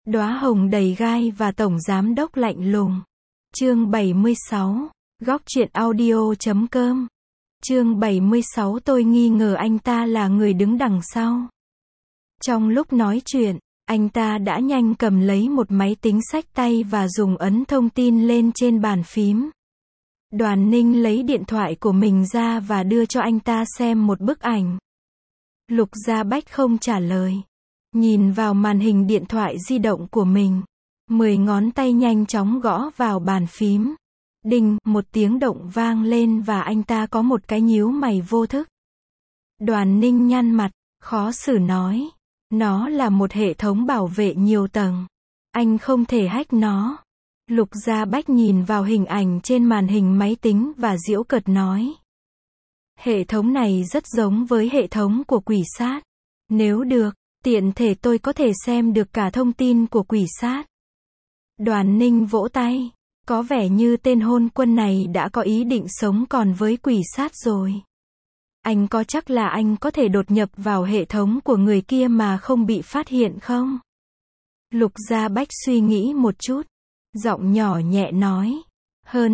Đóa hồng đầy gai và tổng giám đốc lạnh lùng. Chương 76. Góc truyện audio.com. Chương 76. Tôi nghi ngờ anh ta là người đứng đằng sau. Trong lúc nói chuyện, anh ta đã nhanh cầm lấy một máy tính xách tay và dùng ấn thông tin lên trên bàn phím. Đoàn Ninh lấy điện thoại của mình ra và đưa cho anh ta xem một bức ảnh. Lục Gia Bách không trả lời. Nhìn vào màn hình điện thoại di động của mình. 10 ngón tay nhanh chóng gõ vào bàn phím. Đinh, một tiếng động vang lên và anh ta có một cái nhíu mày vô thức. Đoàn Ninh nhăn mặt, khó xử nói. Nó là một hệ thống bảo vệ nhiều tầng. Anh không thể hack nó. Lục Gia Bách nhìn vào hình ảnh trên màn hình máy tính và giễu cợt nói. Hệ thống này rất giống với hệ thống của quỷ sát. Nếu được, tiện thể tôi có thể xem được cả thông tin của quỷ sát. Đoàn Ninh vỗ tay. Có vẻ như tên hôn quân này đã có ý định sống còn với quỷ sát rồi. Anh có chắc là anh có thể đột nhập vào hệ thống của người kia mà không bị phát hiện không? Lục Gia Bách suy nghĩ một chút. Giọng nhỏ nhẹ nói. Hơn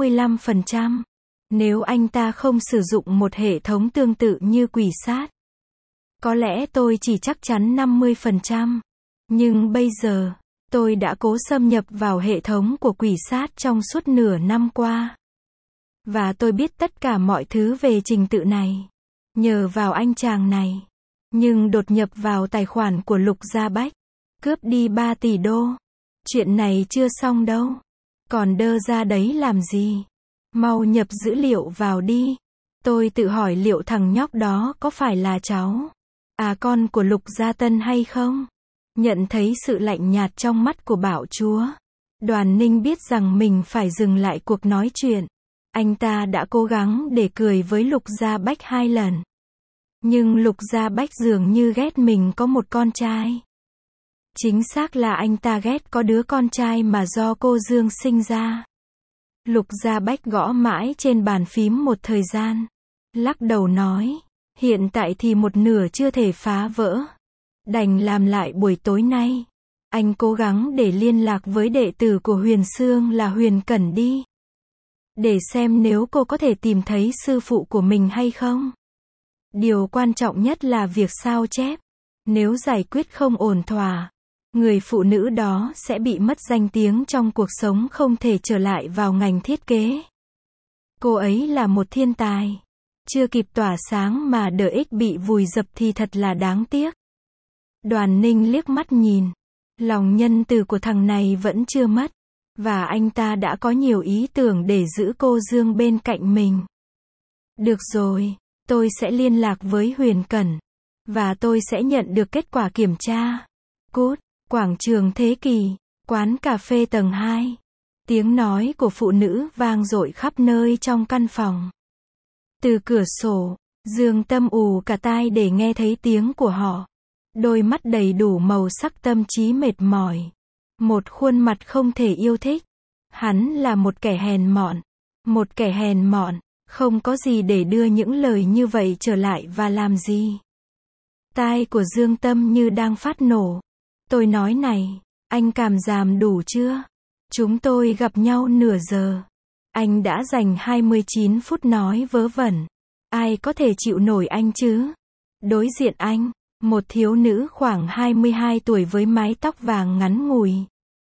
85%. Nếu anh ta không sử dụng một hệ thống tương tự như quỷ sát. Có lẽ tôi chỉ chắc chắn 50%. Nhưng bây giờ, tôi đã cố xâm nhập vào hệ thống của quỷ sát trong suốt nửa năm qua. Và tôi biết tất cả mọi thứ về trình tự này. Nhờ vào anh chàng này. Nhưng đột nhập vào tài khoản của Lục Gia Bách. Cướp đi 3 tỷ đô. Chuyện này chưa xong đâu. Còn đơ ra đấy làm gì? Mau nhập dữ liệu vào đi. Tôi tự hỏi liệu thằng nhóc đó có phải là cháu con của Lục Gia Tân hay không? Nhận thấy sự lạnh nhạt trong mắt của bạo chúa. Đoàn Ninh biết rằng mình phải dừng lại cuộc nói chuyện. Anh ta đã cố gắng để cười với Lục Gia Bách 2 lần. Nhưng Lục Gia Bách dường như ghét mình có một con trai. Chính xác là anh ta ghét có đứa con trai mà do cô Dương sinh ra. Lục Gia Bách gõ mãi trên bàn phím một thời gian. Lắc đầu nói. Hiện tại thì một nửa chưa thể phá vỡ. Đành làm lại buổi tối nay. Anh cố gắng để liên lạc với đệ tử của Huyền Sương là Huyền Cẩn đi. Để xem nếu cô có thể tìm thấy sư phụ của mình hay không. Điều quan trọng nhất là việc sao chép. Nếu giải quyết không ổn thỏa, người phụ nữ đó sẽ bị mất danh tiếng trong cuộc sống, không thể trở lại vào ngành thiết kế. Cô ấy là một thiên tài. Chưa kịp tỏa sáng mà đợi ích bị vùi dập thì thật là đáng tiếc. Đoàn Ninh liếc mắt nhìn. Lòng nhân từ của thằng này vẫn chưa mất. Và anh ta đã có nhiều ý tưởng để giữ cô Dương bên cạnh mình. Được rồi, tôi sẽ liên lạc với Huyền Cẩn. Và tôi sẽ nhận được kết quả kiểm tra. Cút, quảng trường Thế Kỷ, quán cà phê tầng 2. Tiếng nói của phụ nữ vang dội khắp nơi trong căn phòng. Từ cửa sổ, Dương Tâm ù cả tai để nghe thấy tiếng của họ. Đôi mắt đầy đủ màu sắc, tâm trí mệt mỏi. Một khuôn mặt không thể yêu thích. Hắn là một kẻ hèn mọn. Một kẻ hèn mọn, không có gì để đưa những lời như vậy trở lại và làm gì. Tai của Dương Tâm như đang phát nổ. Tôi nói này, anh cảm giảm đủ chưa? Chúng tôi gặp nhau nửa giờ. Anh đã dành 29 phút nói vớ vẩn. Ai có thể chịu nổi anh chứ? Đối diện anh, một thiếu nữ khoảng 22 tuổi với mái tóc vàng ngắn ngủi.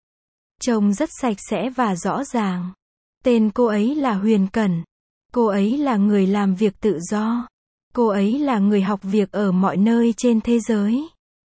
Trông rất sạch sẽ và rõ ràng. Tên cô ấy là Huyền Cẩn. Cô ấy là người làm việc tự do. Cô ấy là người học việc ở mọi nơi trên thế giới.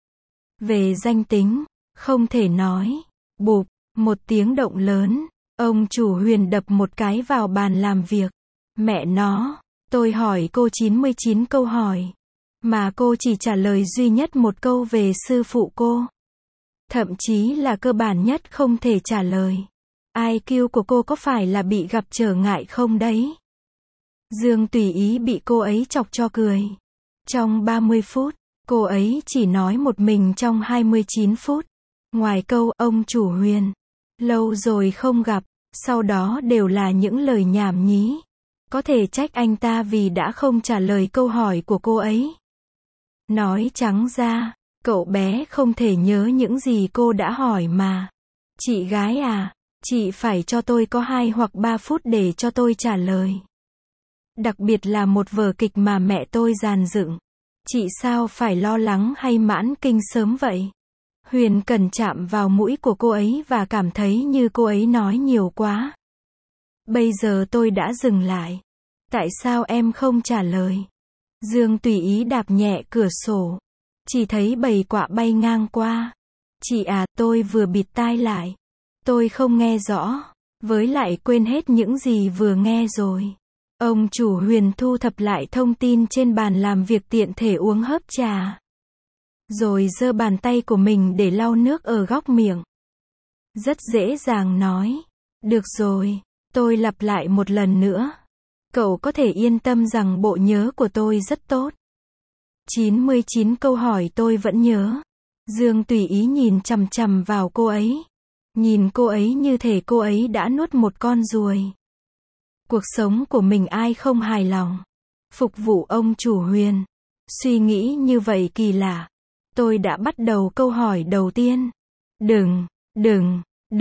Về danh tính, không thể nói. Bụp, một tiếng động lớn. Ông chủ Huyền đập một cái vào bàn làm việc. Mẹ nó, tôi hỏi cô 99 câu hỏi. Mà cô chỉ trả lời duy nhất một câu về sư phụ cô. Thậm chí là cơ bản nhất không thể trả lời. IQ của cô có phải là bị gặp trở ngại không đấy? Dương tùy ý bị cô ấy chọc cho cười. Trong 30 phút, cô ấy chỉ nói một mình trong 29 phút. Ngoài câu, ông chủ Huyền, lâu rồi không gặp, sau đó đều là những lời nhảm nhí. Có thể trách anh ta vì đã không trả lời câu hỏi của cô ấy. Nói trắng ra, Cậu bé không thể nhớ những gì cô đã hỏi mà. Chị gái à, chị phải cho tôi có 2 hoặc 3 phút để cho tôi trả lời. Đặc biệt là một vở kịch mà mẹ tôi dàn dựng. Chị sao phải lo lắng hay mãn kinh sớm vậy? Huyền Cẩn chạm vào mũi của cô ấy và cảm thấy như cô ấy nói nhiều quá. Bây giờ tôi đã dừng lại. Tại sao em không trả lời? Dương tùy ý đạp nhẹ cửa sổ. Chỉ thấy bầy quạ bay ngang qua. Chị à, tôi vừa bịt tai lại. Tôi không nghe rõ. Với lại quên hết những gì vừa nghe rồi. Ông chủ Huyền thu thập lại thông tin trên bàn làm việc tiện thể uống hớp trà. Rồi giơ bàn tay của mình để lau nước ở góc miệng. Rất dễ dàng nói. Được rồi, tôi lặp lại một lần nữa. Cậu có thể yên tâm rằng bộ nhớ của tôi rất tốt. 99 câu hỏi tôi vẫn nhớ. Dương tùy ý nhìn chằm chằm vào cô ấy. Nhìn cô ấy như thể cô ấy đã nuốt một con ruồi. Cuộc sống của mình ai không hài lòng. Phục vụ ông chủ Huyền. Suy nghĩ như vậy kỳ lạ. Tôi đã bắt đầu câu hỏi đầu tiên. Đừng.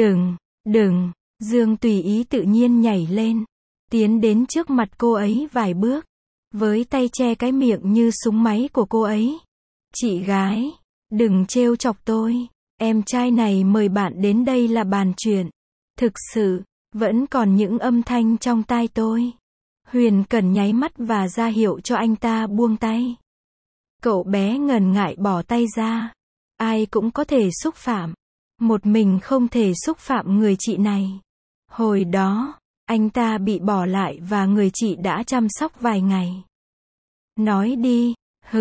Dương tùy ý tự nhiên nhảy lên. Tiến đến trước mặt cô ấy vài bước. Với tay che cái miệng như súng máy của cô ấy. Chị gái, đừng trêu chọc tôi. Em trai này mời bạn đến đây là bàn chuyện. Thực sự, vẫn còn những âm thanh trong tai tôi. Huyền Cẩn nháy mắt và ra hiệu cho anh ta buông tay. Cậu bé ngần ngại bỏ tay ra. Ai cũng có thể xúc phạm. Một mình không thể xúc phạm người chị này. Hồi đó, anh ta bị bỏ lại và người chị đã chăm sóc vài ngày. Nói đi,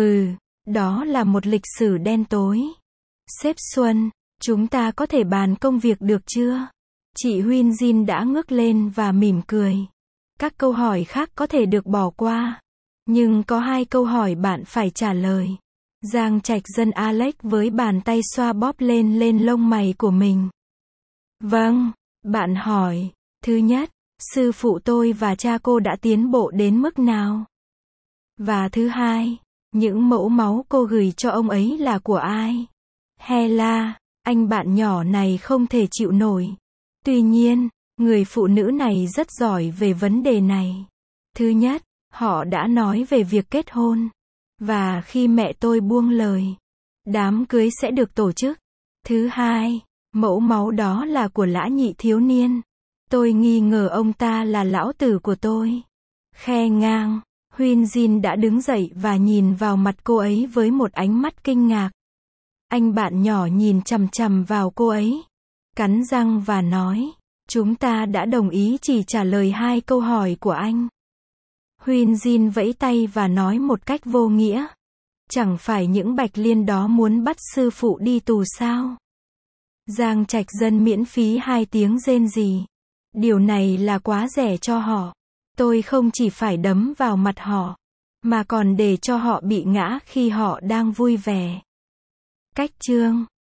đó là một lịch sử đen tối. Sếp Xuân, chúng ta có thể bàn công việc được chưa? Chị Huyên Jin đã ngước lên và mỉm cười. Các câu hỏi khác có thể được bỏ qua. Nhưng có 2 câu hỏi bạn phải trả lời. Giang Trạch Dân Alex với bàn tay xoa bóp lên lông mày của mình. Vâng, bạn hỏi. Thứ nhất, sư phụ tôi và cha cô đã tiến bộ đến mức nào? Và thứ hai, những mẫu máu cô gửi cho ông ấy là của ai? Hela, anh bạn nhỏ này không thể chịu nổi. Tuy nhiên, người phụ nữ này rất giỏi về vấn đề này. Thứ nhất, họ đã nói về việc kết hôn. Và khi mẹ tôi buông lời, đám cưới sẽ được tổ chức. Thứ hai, mẫu máu đó là của Lã Nhị thiếu niên. Tôi nghi ngờ ông ta là lão tử của tôi. Khe ngang, Huyên Jin đã đứng dậy và nhìn vào mặt cô ấy với một ánh mắt kinh ngạc. Anh bạn nhỏ nhìn chằm chằm vào cô ấy, cắn răng và nói, chúng ta đã đồng ý chỉ trả lời 2 câu hỏi của anh. Huyên Jin vẫy tay và nói một cách vô nghĩa. Chẳng phải những bạch liên đó muốn bắt sư phụ đi tù sao? Giang Trạch Dân miễn phí 2 tiếng rên rỉ. Điều này là quá rẻ cho họ. Tôi không chỉ phải đấm vào mặt họ, mà còn để cho họ bị ngã khi họ đang vui vẻ. Cách chương